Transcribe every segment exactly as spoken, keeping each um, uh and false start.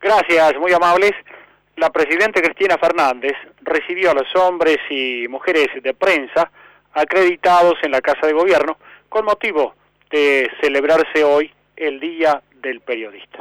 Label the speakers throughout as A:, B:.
A: Gracias, muy amables. La presidenta Cristina Fernández recibió a los hombres y mujeres de prensa acreditados en la Casa de Gobierno con motivo de celebrarse hoy el Día del Periodista.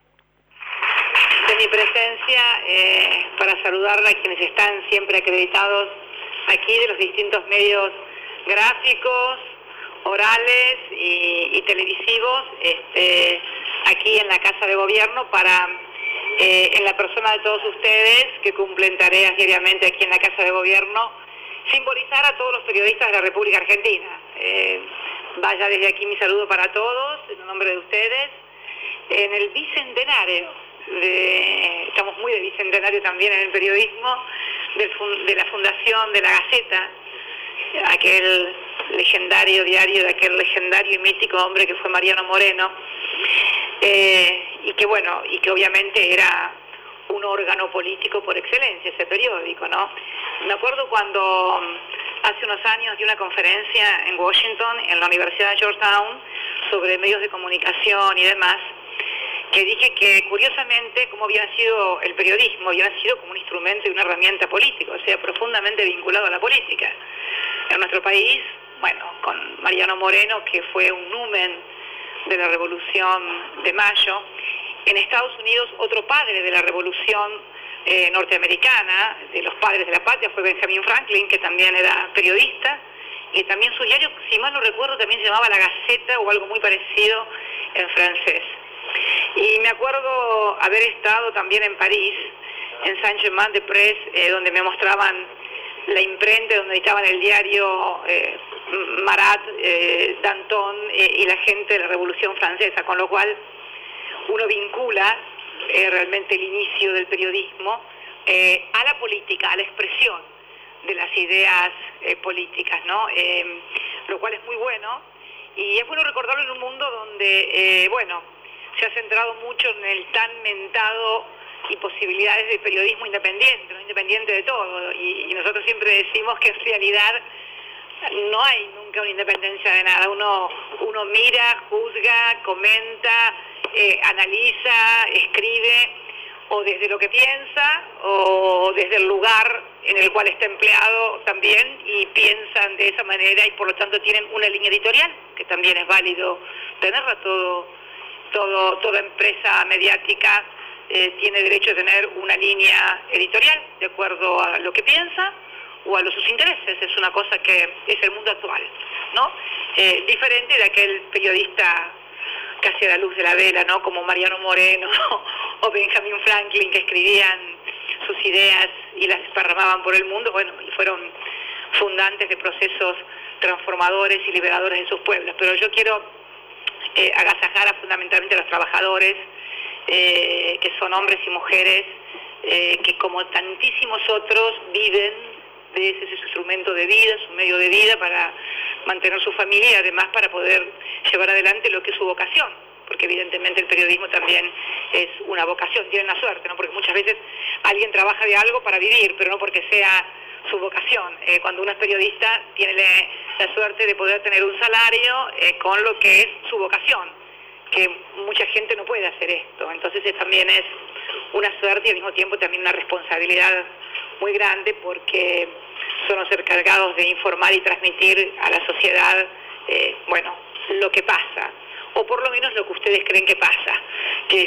B: De mi presencia, eh, para saludar a quienes están siempre acreditados aquí de los distintos medios gráficos, orales y, y televisivos, este, aquí en la Casa de Gobierno, para, eh, en la persona de todos ustedes que cumplen tareas diariamente aquí en la Casa de Gobierno, simbolizar a todos los periodistas de la República Argentina. Eh, vaya desde aquí mi saludo para todos, en nombre de ustedes, en el bicentenario, de, estamos muy de bicentenario también en el periodismo, del, de la fundación de La Gaceta, aquel legendario diario de aquel legendario y mítico hombre que fue Mariano Moreno, eh, y que bueno, y que obviamente era un órgano político por excelencia, ese periódico, ¿no? Me acuerdo cuando hace unos años di una conferencia en Washington, en la Universidad de Georgetown, sobre medios de comunicación y demás, que dije que curiosamente como había sido el periodismo, había sido como un instrumento y una herramienta política, o sea, profundamente vinculado a la política. En nuestro país, bueno, con Mariano Moreno, que fue un numen de la Revolución de Mayo. En Estados Unidos, otro padre de la Revolución eh, norteamericana, de los padres de la patria, fue Benjamin Franklin, que también era periodista, y también su diario, si mal no recuerdo, también se llamaba La Gaceta o algo muy parecido en francés. Y me acuerdo haber estado también en París, en Saint-Germain-des-Prés, eh, donde me mostraban la imprenta, donde editaban el diario eh, Marat, eh, Danton eh, y la gente de la Revolución Francesa, con lo cual uno vincula eh, realmente el inicio del periodismo eh, a la política, a la expresión de las ideas eh, políticas, ¿no? Eh, lo cual es muy bueno, y es bueno recordarlo en un mundo donde, eh, bueno, se ha centrado mucho en el tan mentado y posibilidades de periodismo independiente, ¿no? Independiente de todo, y, y nosotros siempre decimos que en realidad no hay nunca una independencia de nada. Uno, uno mira, juzga, comenta, eh, analiza, escribe, o desde lo que piensa, o desde el lugar en el cual está empleado también, y piensan de esa manera, y por lo tanto tienen una línea editorial, que también es válido tenerla. Todo, todo, toda empresa mediática eh, tiene derecho a tener una línea editorial, de acuerdo a lo que piensa, o a los sus intereses. Es una cosa que es el mundo actual, ¿no? Eh, diferente de aquel periodista casi a la luz de la vela, ¿no? Como Mariano Moreno o Benjamin Franklin, que escribían sus ideas y las esparramaban por el mundo, bueno, y fueron fundantes de procesos transformadores y liberadores en sus pueblos. Pero yo quiero eh, agasajar a fundamentalmente a los trabajadores, eh, que son hombres y mujeres, eh, que como tantísimos otros viven de ese, ese instrumento de vida, su medio de vida para mantener su familia y además para poder llevar adelante lo que es su vocación, porque evidentemente el periodismo también es una vocación. Tienen la suerte, ¿no? Porque muchas veces alguien trabaja de algo para vivir, pero no porque sea su vocación. Eh, cuando uno es periodista tiene la, la suerte de poder tener un salario eh, con lo que es su vocación, que mucha gente no puede hacer esto. Entonces eh, también es una suerte y al mismo tiempo también una responsabilidad muy grande, porque son los encargados de informar y transmitir a la sociedad, eh, bueno, lo que pasa, o por lo menos lo que ustedes creen que pasa, que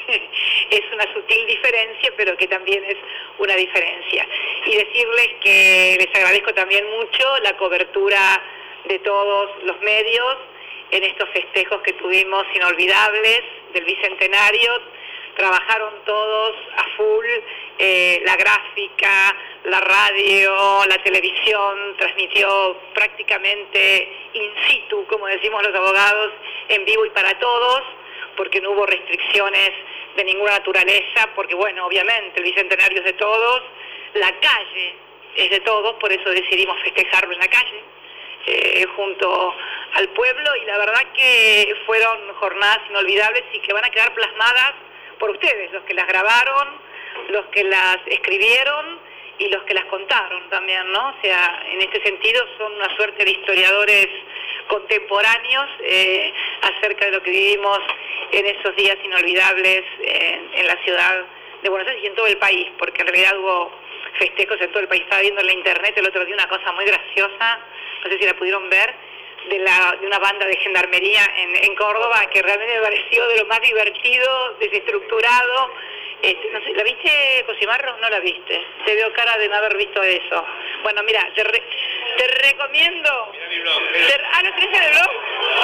B: es una sutil diferencia, pero que también es una diferencia. Y decirles que les agradezco también mucho la cobertura de todos los medios en estos festejos que tuvimos inolvidables del Bicentenario. Trabajaron todos a full, eh, la gráfica, la radio, la televisión, transmitió prácticamente in situ, como decimos los abogados, en vivo y para todos, porque no hubo restricciones de ninguna naturaleza, porque bueno, obviamente el Bicentenario es de todos, la calle es de todos, por eso decidimos festejarlo en la calle, eh, junto al pueblo, y la verdad que fueron jornadas inolvidables y que van a quedar plasmadas por ustedes, los que las grabaron, los que las escribieron y los que las contaron también, ¿no? O sea, en este sentido son una suerte de historiadores contemporáneos eh, acerca de lo que vivimos en esos días inolvidables en, en la ciudad de Buenos Aires y en todo el país, porque en realidad hubo festejos en todo el país. Estaba viendo en la internet el otro día una cosa muy graciosa, no sé si la pudieron ver, de, la, de una banda de gendarmería en, en Córdoba, que realmente me pareció de lo más divertido, desestructurado. Este, no sé, ¿la viste, Cosimarro? No la viste. Te veo cara de no haber visto eso. Bueno, mira, te, re, te recomiendo... Te, ah, ¿no tenés en el blog?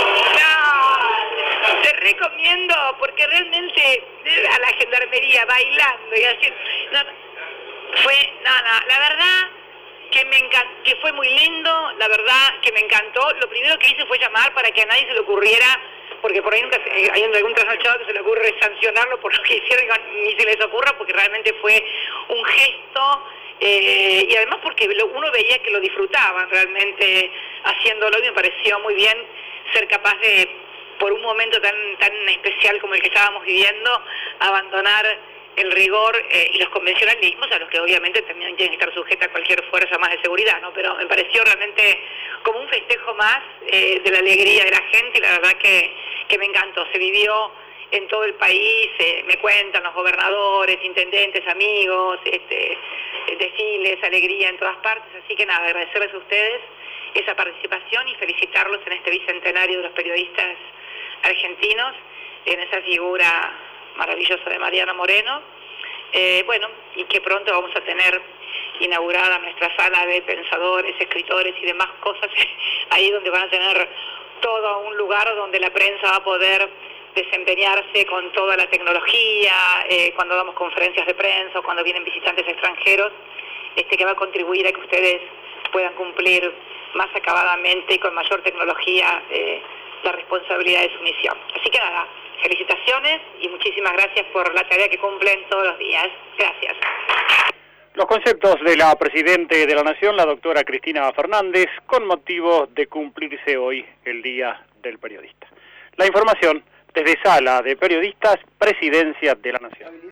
B: No, te recomiendo, porque realmente a la gendarmería bailando y así... No, no, fue, no, no, la verdad... que me encantó, que fue muy lindo, la verdad que me encantó. Lo primero que hice fue llamar para que a nadie se le ocurriera, porque por ahí nunca se, hay algún trasnochado que se le ocurre sancionarlo por lo que hicieron, ni se les ocurra, porque realmente fue un gesto, eh, y además porque lo, uno veía que lo disfrutaban realmente haciéndolo, y me pareció muy bien ser capaz de, por un momento tan, tan especial como el que estábamos viviendo, abandonar el rigor eh, y los convencionalismos, a los que obviamente también tienen que estar sujetas a cualquier fuerza más de seguridad, ¿no? Pero me pareció realmente como un festejo más eh, de la alegría de la gente, y la verdad que, que me encantó. Se vivió en todo el país, eh, me cuentan los gobernadores, intendentes, amigos, este, desfiles, alegría en todas partes. Así que nada, agradecerles a ustedes esa participación y felicitarlos en este bicentenario de los periodistas argentinos, en esa figura maravillosa de Mariano Moreno, eh, bueno, y que pronto vamos a tener inaugurada nuestra sala de pensadores, escritores y demás cosas, ahí donde van a tener todo un lugar donde la prensa va a poder desempeñarse con toda la tecnología, eh, cuando damos conferencias de prensa o cuando vienen visitantes extranjeros, este que va a contribuir a que ustedes puedan cumplir más acabadamente y con mayor tecnología eh, la responsabilidad de su misión. Así que nada, felicitaciones y muchísimas gracias por la tarea que cumplen todos los días. Gracias.
A: Los conceptos de la Presidente de la Nación, la doctora Cristina Fernández, con motivo de cumplirse hoy el Día del Periodista. La información desde Sala de Periodistas, Presidencia de la Nación.